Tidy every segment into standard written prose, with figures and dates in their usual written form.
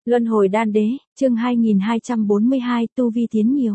Luân hồi đan đế, chương 2242, tu vi tiến nhiều.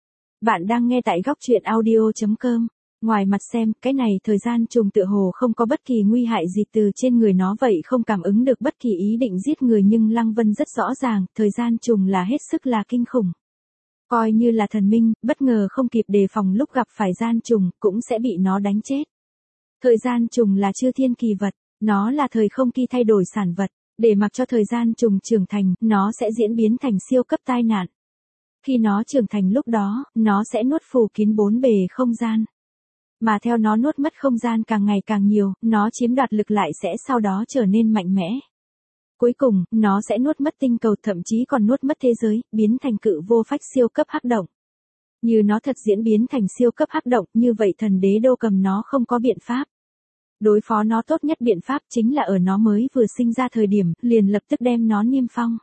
Bạn đang nghe tại góc truyện audio.com. Ngoài mặt xem, cái này thời gian trùng tựa hồ không có bất kỳ nguy hại gì từ trên người nó vậy, không cảm ứng được bất kỳ ý định giết người, nhưng Lăng Vân rất rõ ràng, thời gian trùng là hết sức là kinh khủng. Coi như là thần minh, bất ngờ không kịp đề phòng lúc gặp phải gian trùng, cũng sẽ bị nó đánh chết. Thời gian trùng là chư thiên kỳ vật, nó là thời không kỳ thay đổi sản vật. Để mặc cho thời gian trùng trưởng thành, nó sẽ diễn biến thành siêu cấp tai nạn. Khi nó trưởng thành lúc đó, nó sẽ nuốt phủ kín bốn bề không gian. Mà theo nó nuốt mất không gian càng ngày càng nhiều, nó chiếm đoạt lực lại sẽ sau đó trở nên mạnh mẽ. Cuối cùng, nó sẽ nuốt mất tinh cầu, thậm chí còn nuốt mất thế giới, biến thành cự vô phách siêu cấp hắc động. Như nó thật diễn biến thành siêu cấp hắc động, như vậy thần đế đô cầm nó không có biện pháp. Đối phó nó tốt nhất biện pháp chính là ở nó mới vừa sinh ra thời điểm, liền lập tức đem nó niêm phong.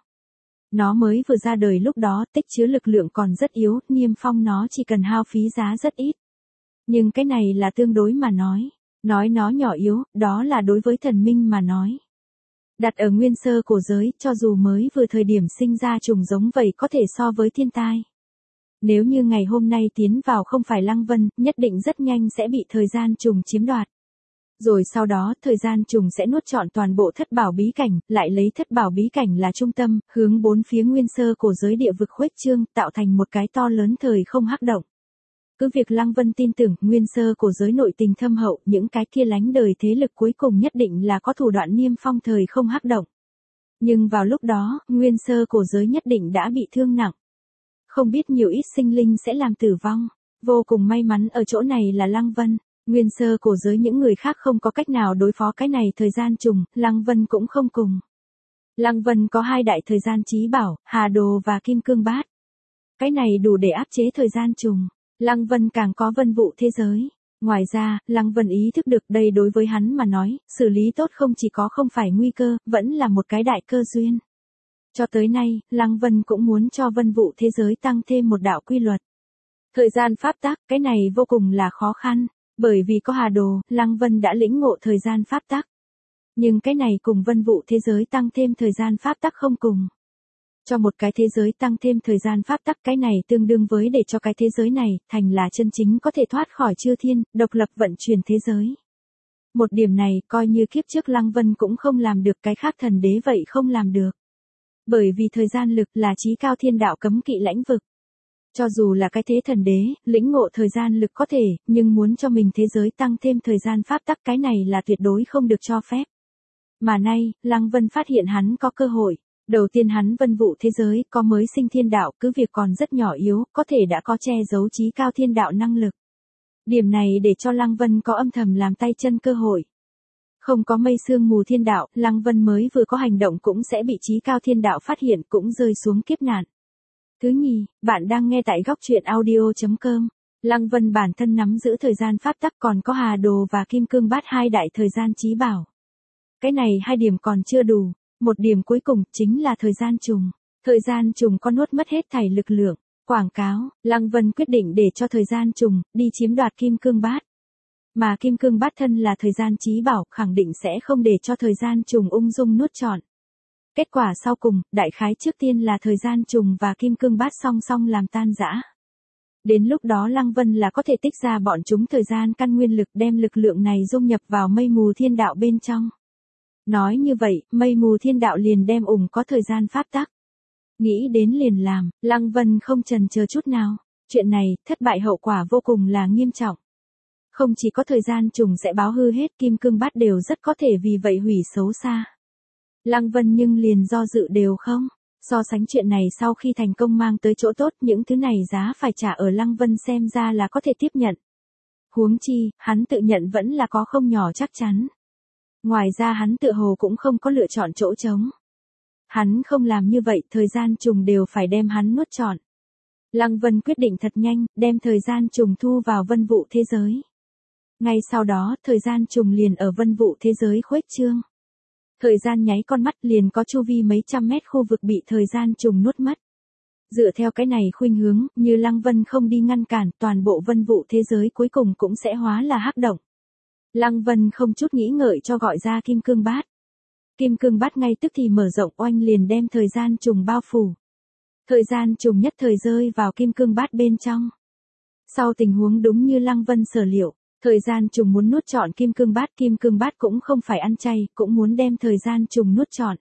Nó mới vừa ra đời lúc đó, tích chứa lực lượng còn rất yếu, niêm phong nó chỉ cần hao phí giá rất ít. Nhưng cái này là tương đối mà nói nó nhỏ yếu, đó là đối với thần minh mà nói. Đặt ở nguyên sơ cổ giới, cho dù mới vừa thời điểm sinh ra trùng giống vậy có thể so với thiên tai. Nếu như ngày hôm nay tiến vào không phải Lăng Vân, nhất định rất nhanh sẽ bị thời gian trùng chiếm đoạt. Rồi sau đó, thời gian trùng sẽ nuốt trọn toàn bộ thất bảo bí cảnh, lại lấy thất bảo bí cảnh là trung tâm, hướng bốn phía nguyên sơ cổ giới địa vực khuếch trương, tạo thành một cái to lớn thời không hắc động. Cứ việc Lăng Vân tin tưởng, nguyên sơ cổ giới nội tình thâm hậu, những cái kia lánh đời thế lực cuối cùng nhất định là có thủ đoạn niêm phong thời không hắc động. Nhưng vào lúc đó, nguyên sơ cổ giới nhất định đã bị thương nặng. Không biết nhiều ít sinh linh sẽ làm tử vong. Vô cùng may mắn ở chỗ này là Lăng Vân. Nguyên sơ cổ giới những người khác không có cách nào đối phó cái này thời gian trùng, Lăng Vân cũng không cùng. Lăng Vân có hai đại thời gian chí bảo, Hà Đồ và Kim Cương Bát. Cái này đủ để áp chế thời gian trùng. Lăng Vân càng có vân vụ thế giới. Ngoài ra, Lăng Vân ý thức được đây đối với hắn mà nói, xử lý tốt không chỉ có không phải nguy cơ, vẫn là một cái đại cơ duyên. Cho tới nay, Lăng Vân cũng muốn cho vân vụ thế giới tăng thêm một đạo quy luật. Thời gian pháp tắc, cái này vô cùng là khó khăn. Bởi vì có Hà Đồ, Lăng Vân đã lĩnh ngộ thời gian pháp tắc. Nhưng cái này cùng vân vụ thế giới tăng thêm thời gian pháp tắc không cùng. Cho một cái thế giới tăng thêm thời gian pháp tắc, cái này tương đương với để cho cái thế giới này thành là chân chính có thể thoát khỏi chư thiên, độc lập vận chuyển thế giới. Một điểm này coi như kiếp trước Lăng Vân cũng không làm được, cái khác thần đế vậy không làm được. Bởi vì thời gian lực là chí cao thiên đạo cấm kỵ lãnh vực. Cho dù là cái thế thần đế, lĩnh ngộ thời gian lực có thể, nhưng muốn cho mình thế giới tăng thêm thời gian pháp tắc, cái này là tuyệt đối không được cho phép. Mà nay, Lăng Vân phát hiện hắn có cơ hội. Đầu tiên hắn vân vụ thế giới, có mới sinh thiên đạo, cứ việc còn rất nhỏ yếu, có thể đã có che giấu chí cao thiên đạo năng lực. Điểm này để cho Lăng Vân có âm thầm làm tay chân cơ hội. Không có mây sương mù thiên đạo, Lăng Vân mới vừa có hành động cũng sẽ bị chí cao thiên đạo phát hiện, cũng rơi xuống kiếp nạn. Thứ nhì, bạn đang nghe tại góc truyện audio.com. Lăng Vân bản thân nắm giữ thời gian pháp tắc, còn có Hà Đồ và Kim Cương Bát hai đại thời gian chí bảo. Cái này hai điểm còn chưa đủ, một điểm cuối cùng chính là thời gian trùng. Thời gian trùng có nuốt mất hết thảy lực lượng. Quảng cáo, Lăng Vân quyết định để cho thời gian trùng đi chiếm đoạt Kim Cương Bát. Mà Kim Cương Bát thân là thời gian chí bảo, khẳng định sẽ không để cho thời gian trùng ung dung nuốt trọn. Kết quả sau cùng, đại khái trước tiên là thời gian trùng và Kim Cương Bát song song làm tan rã. Đến lúc đó Lăng Vân là có thể tích ra bọn chúng thời gian căn nguyên lực, đem lực lượng này dung nhập vào mây mù thiên đạo bên trong. Nói như vậy, mây mù thiên đạo liền đem có thời gian pháp tắc. Nghĩ đến liền làm, Lăng Vân không chần chờ chút nào. Chuyện này, thất bại hậu quả vô cùng là nghiêm trọng. Không chỉ có thời gian trùng sẽ báo hư hết, Kim Cương Bát đều rất có thể vì vậy hủy xấu xa. Lăng Vân nhưng liền do dự đều không. So sánh chuyện này sau khi thành công mang tới chỗ tốt, những thứ này giá phải trả ở Lăng Vân xem ra là có thể tiếp nhận. Huống chi, hắn tự nhận vẫn là có không nhỏ chắc chắn. Ngoài ra hắn tựa hồ cũng không có lựa chọn chỗ trống. Hắn không làm như vậy, thời gian trùng đều phải đem hắn nuốt trọn. Lăng Vân quyết định thật nhanh, đem thời gian trùng thu vào vân vụ thế giới. Ngay sau đó, thời gian trùng liền ở vân vụ thế giới khuếch trương. Thời gian nháy con mắt liền có chu vi mấy trăm mét khu vực bị thời gian trùng nuốt mất. Dựa theo cái này khuynh hướng, như Lăng Vân không đi ngăn cản, toàn bộ vân vụ thế giới cuối cùng cũng sẽ hóa là hắc động. Lăng Vân không chút nghĩ ngợi cho gọi ra Kim Cương Bát. kim cương bát ngay tức thì mở rộng oanh liền đem thời gian trùng bao phủ. Thời gian trùng nhất thời rơi vào kim cương bát bên trong. Sau tình huống đúng như Lăng Vân sở liệu, thời gian trùng muốn nuốt trọn kim cương bát cũng không phải ăn chay, cũng muốn đem thời gian trùng nuốt trọn.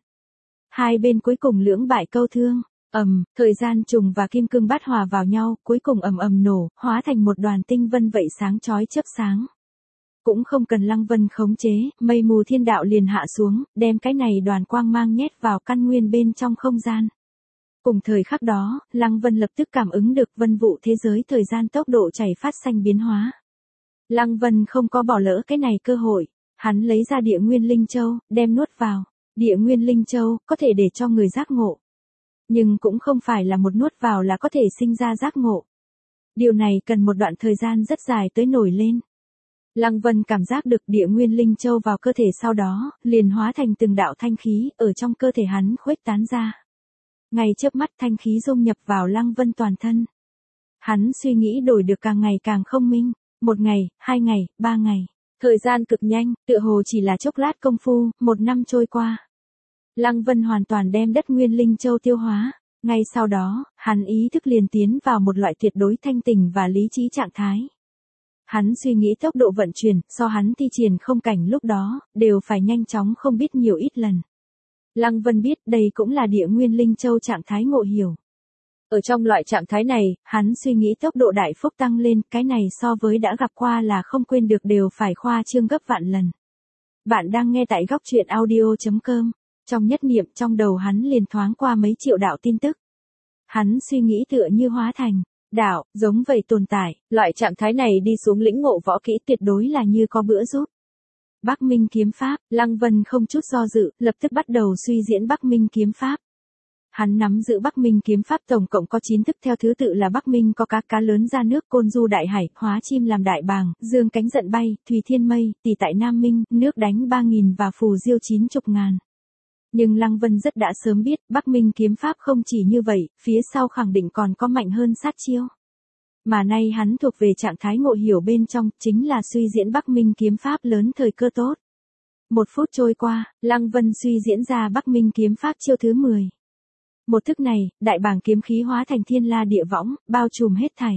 Hai bên cuối cùng lưỡng bại câu thương, thời gian trùng và kim cương bát hòa vào nhau, cuối cùng ầm nổ, hóa thành một đoàn tinh vân vậy sáng chói chớp sáng. Cũng không cần Lăng Vân khống chế, mây mù thiên đạo liền hạ xuống, đem cái này đoàn quang mang nhét vào căn nguyên bên trong không gian. Cùng thời khắc đó, Lăng Vân lập tức cảm ứng được vân vụ thế giới thời gian tốc độ chảy phát sinh biến hóa. Lăng Vân không có bỏ lỡ cái này cơ hội, hắn lấy ra địa nguyên linh châu, đem nuốt vào. Địa nguyên linh châu có thể để cho người giác ngộ. Nhưng cũng không phải là một nuốt vào là có thể sinh ra giác ngộ. Điều này cần một đoạn thời gian rất dài tới nổi lên. Lăng Vân cảm giác được địa nguyên linh châu vào cơ thể sau đó, liền hóa thành từng đạo thanh khí, ở trong cơ thể hắn khuếch tán ra. Ngay chớp mắt thanh khí dung nhập vào Lăng Vân toàn thân. Hắn suy nghĩ đổi được càng ngày càng không minh, 1 ngày, 2 ngày, 3 ngày. Thời gian cực nhanh, tựa hồ chỉ là chốc lát công phu, 1 năm trôi qua. Lăng Vân hoàn toàn đem đất nguyên linh châu tiêu hóa. Ngay sau đó, hắn ý thức liền tiến vào một loại tuyệt đối thanh tỉnh và lý trí trạng thái. Hắn suy nghĩ tốc độ vận chuyển, so hắn thi triển không cảnh lúc đó, đều phải nhanh chóng không biết nhiều ít lần. Lăng Vân biết đây cũng là địa nguyên linh châu trạng thái ngộ hiểu. Ở trong loại trạng thái này, hắn suy nghĩ tốc độ đại phúc tăng lên, cái này so với đã gặp qua là không quên được đều phải khoa trương gấp vạn lần. Bạn đang nghe tại góc truyện audio.com. Trong nhất niệm trong đầu hắn liền thoáng qua mấy triệu đạo tin tức. Hắn suy nghĩ tựa như hóa thành đạo, giống vậy tồn tại, loại trạng thái này đi xuống lĩnh ngộ võ kỹ tuyệt đối là như có bữa giúp. Bắc Minh kiếm pháp, Lăng Vân không chút do dự, lập tức bắt đầu suy diễn Bắc Minh kiếm pháp. Hắn nắm giữ Bắc Minh kiếm pháp tổng cộng có 9 thức theo thứ tự là Bắc Minh có cá lớn ra nước, côn du đại hải, hóa chim làm đại bàng, dương cánh giận bay, thùy thiên mây, tỷ tại Nam Minh, nước đánh 3000 và phù diêu 90 ngàn. Nhưng Lăng Vân rất đã sớm biết, Bắc Minh kiếm pháp không chỉ như vậy, phía sau khẳng định còn có mạnh hơn sát chiêu. Mà nay hắn thuộc về trạng thái ngộ hiểu bên trong, chính là suy diễn Bắc Minh kiếm pháp lớn thời cơ tốt. 1 phút trôi qua, Lăng Vân suy diễn ra Bắc Minh kiếm pháp chiêu thứ 10. Một thức này, đại bàng kiếm khí hóa thành thiên la địa võng, bao trùm hết thảy.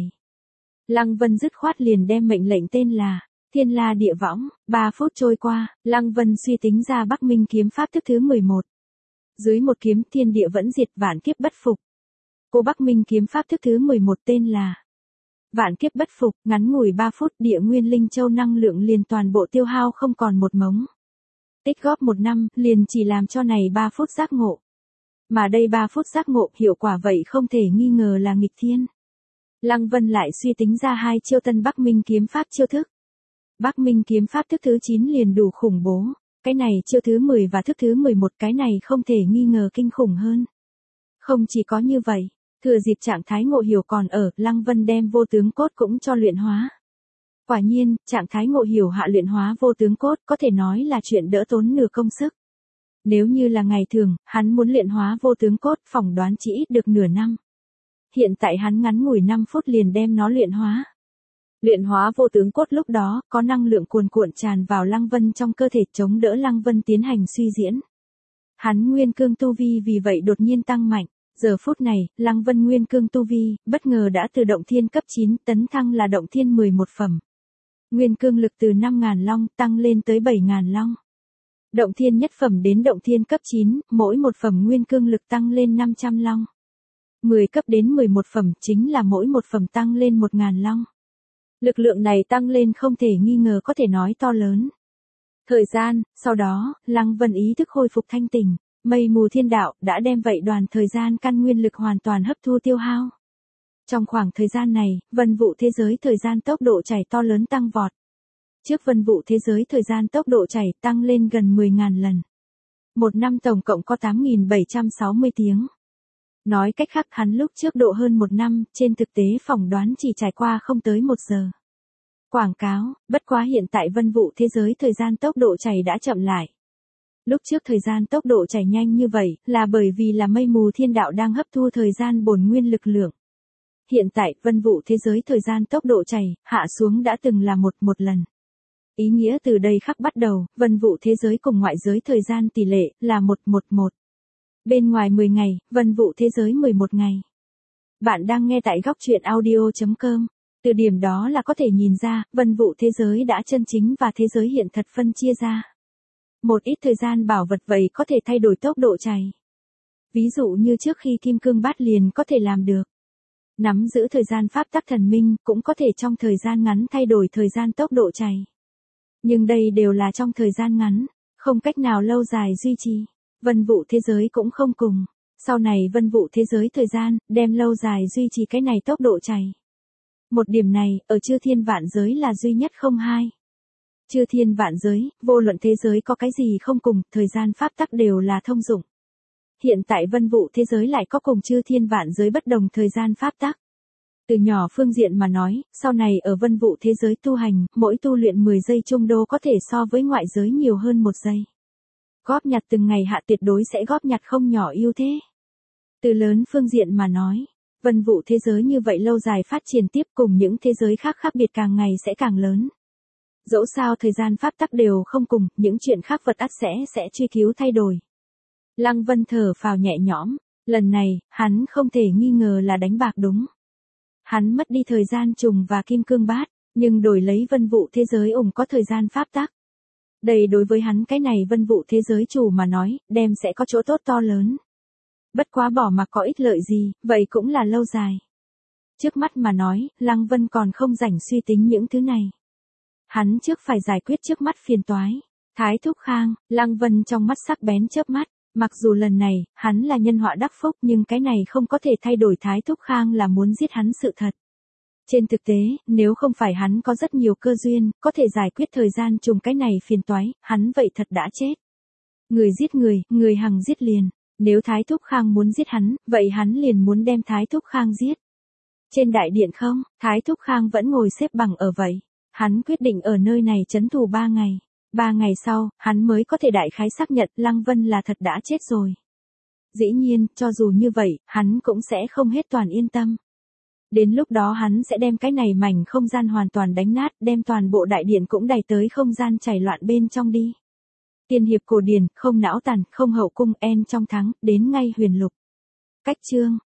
Lăng Vân dứt khoát liền đem mệnh lệnh tên là Thiên La Địa Võng. 3 phút trôi qua, Lăng Vân suy tính ra Bắc Minh kiếm pháp thức thứ 11. Dưới một kiếm thiên địa vẫn diệt vạn kiếp bất phục. Cô Bắc Minh kiếm pháp thức thứ 11 tên là Vạn kiếp bất phục, ngắn ngủi 3 phút địa nguyên linh châu năng lượng liền toàn bộ tiêu hao không còn một mống. Tích góp 1 năm, liền chỉ làm cho này 3 phút giác ngộ. Mà đây 3 phút giác ngộ hiệu quả vậy không thể nghi ngờ là nghịch thiên. Lăng Vân lại suy tính ra 2 chiêu tân Bắc Minh kiếm pháp chiêu thức. Bắc Minh kiếm pháp thức thứ 9 liền đủ khủng bố. Cái này chiêu thứ 10 và thức thứ 11 cái này không thể nghi ngờ kinh khủng hơn. Không chỉ có như vậy, thừa dịp trạng thái ngộ hiểu còn ở, Lăng Vân đem vô tướng cốt cũng cho luyện hóa. Quả nhiên, trạng thái ngộ hiểu hạ luyện hóa vô tướng cốt có thể nói là chuyện đỡ tốn nửa công sức. Nếu như là ngày thường, hắn muốn luyện hóa vô tướng cốt phỏng đoán chỉ ít được nửa năm. Hiện tại hắn ngắn ngủi 5 phút liền đem nó luyện hóa. Luyện hóa vô tướng cốt lúc đó, có năng lượng cuồn cuộn tràn vào Lăng Vân trong cơ thể chống đỡ Lăng Vân tiến hành suy diễn. Hắn nguyên cương tu vi vì vậy đột nhiên tăng mạnh. Giờ phút này, Lăng Vân nguyên cương tu vi, bất ngờ đã từ động thiên cấp 9 tấn thăng là động thiên 11 phẩm. Nguyên cương lực từ 5.000 long tăng lên tới 7.000 long. Động thiên nhất phẩm đến động thiên cấp 9, mỗi một phẩm nguyên cương lực tăng lên 500 long. 10 cấp đến 11 phẩm chính là mỗi một phẩm tăng lên 1.000 long. Lực lượng này tăng lên không thể nghi ngờ có thể nói to lớn. Thời gian, sau đó, Lăng Vân ý thức khôi phục thanh tỉnh, mây mù thiên đạo đã đem vậy đoàn thời gian căn nguyên lực hoàn toàn hấp thu tiêu hao. Trong khoảng thời gian này, vân vụ thế giới thời gian tốc độ chảy to lớn tăng vọt. Trước vân vụ thế giới thời gian tốc độ chảy tăng lên gần 10.000 lần. 1 năm tổng cộng có 8.760 tiếng. Nói cách khác hắn lúc trước độ hơn 1 năm, trên thực tế phỏng đoán chỉ trải qua không tới 1 giờ. Quảng cáo, bất quá hiện tại vân vụ thế giới thời gian tốc độ chảy đã chậm lại. Lúc trước thời gian tốc độ chảy nhanh như vậy, là bởi vì là mây mù thiên đạo đang hấp thu thời gian bổn nguyên lực lượng. Hiện tại, vân vụ thế giới thời gian tốc độ chảy, hạ xuống đã từng là một lần. Ý nghĩa từ đây khắc bắt đầu, vân vụ thế giới cùng ngoại giới thời gian tỷ lệ là 1:1:1. Bên ngoài 10 ngày, vân vụ thế giới 11 ngày. Bạn đang nghe tại góc truyện audio.com. Từ điểm đó là có thể nhìn ra, vân vụ thế giới đã chân chính và thế giới hiện thật phân chia ra. Một ít thời gian bảo vật vậy có thể thay đổi tốc độ chảy. Ví dụ như trước khi kim cương bát liền có thể làm được. Nắm giữ thời gian pháp tắc thần minh cũng có thể trong thời gian ngắn thay đổi thời gian tốc độ chảy. Nhưng đây đều là trong thời gian ngắn, không cách nào lâu dài duy trì. Vân vụ thế giới cũng không cùng. Sau này vân vụ thế giới thời gian, đem lâu dài duy trì cái này tốc độ chảy. Một điểm này, ở chư thiên vạn giới là duy nhất không hai. Chư thiên vạn giới, vô luận thế giới có cái gì không cùng, thời gian pháp tắc đều là thông dụng. Hiện tại vân vụ thế giới lại có cùng chư thiên vạn giới bất đồng thời gian pháp tắc. Từ nhỏ phương diện mà nói, sau này ở vân vụ thế giới tu hành, mỗi tu luyện 10 giây trung đô có thể so với ngoại giới nhiều hơn 1 giây. Góp nhặt từng ngày hạ tuyệt đối sẽ góp nhặt không nhỏ ưu thế. Từ lớn phương diện mà nói, vân vụ thế giới như vậy lâu dài phát triển tiếp cùng những thế giới khác khác biệt càng ngày sẽ càng lớn. Dẫu sao thời gian pháp tắc đều không cùng, những chuyện khác vật ắt sẽ truy cứu thay đổi. Lăng Vân thở phào nhẹ nhõm, lần này, hắn không thể nghi ngờ là đánh bạc đúng. Hắn mất đi thời gian trùng và kim cương bát, nhưng đổi lấy vân vụ thế giới có thời gian pháp tắc. Đây đối với hắn cái này vân vụ thế giới chủ mà nói, đem sẽ có chỗ tốt to lớn. Bất quá bỏ mặc có ích lợi gì, vậy cũng là lâu dài. Trước mắt mà nói, Lăng Vân còn không rảnh suy tính những thứ này. Hắn trước phải giải quyết trước mắt phiền toái. Thái Thúc Khang, Lăng Vân trong mắt sắc bén chớp mắt. Mặc dù lần này, hắn là nhân họa đắc phúc nhưng cái này không có thể thay đổi Thái Thúc Khang là muốn giết hắn sự thật. Trên thực tế, nếu không phải hắn có rất nhiều cơ duyên, có thể giải quyết thời gian trùng cái này phiền toái, hắn vậy thật đã chết. Người giết người, người hằng giết liền. Nếu Thái Thúc Khang muốn giết hắn, vậy hắn liền muốn đem Thái Thúc Khang giết. Trên đại điện không, Thái Thúc Khang vẫn ngồi xếp bằng ở vậy. Hắn quyết định ở nơi này trấn thủ 3 ngày. 3 ngày sau, hắn mới có thể đại khái xác nhận Lăng Vân là thật đã chết rồi. Dĩ nhiên, cho dù như vậy, hắn cũng sẽ không hết toàn yên tâm. Đến lúc đó hắn sẽ đem cái này mảnh không gian hoàn toàn đánh nát, đem toàn bộ đại điện cũng đẩy tới không gian chảy loạn bên trong đi. Tiên hiệp cổ điển, không não tàn, không hậu cung, en trong thắng, đến ngay huyền lục. Cách chương.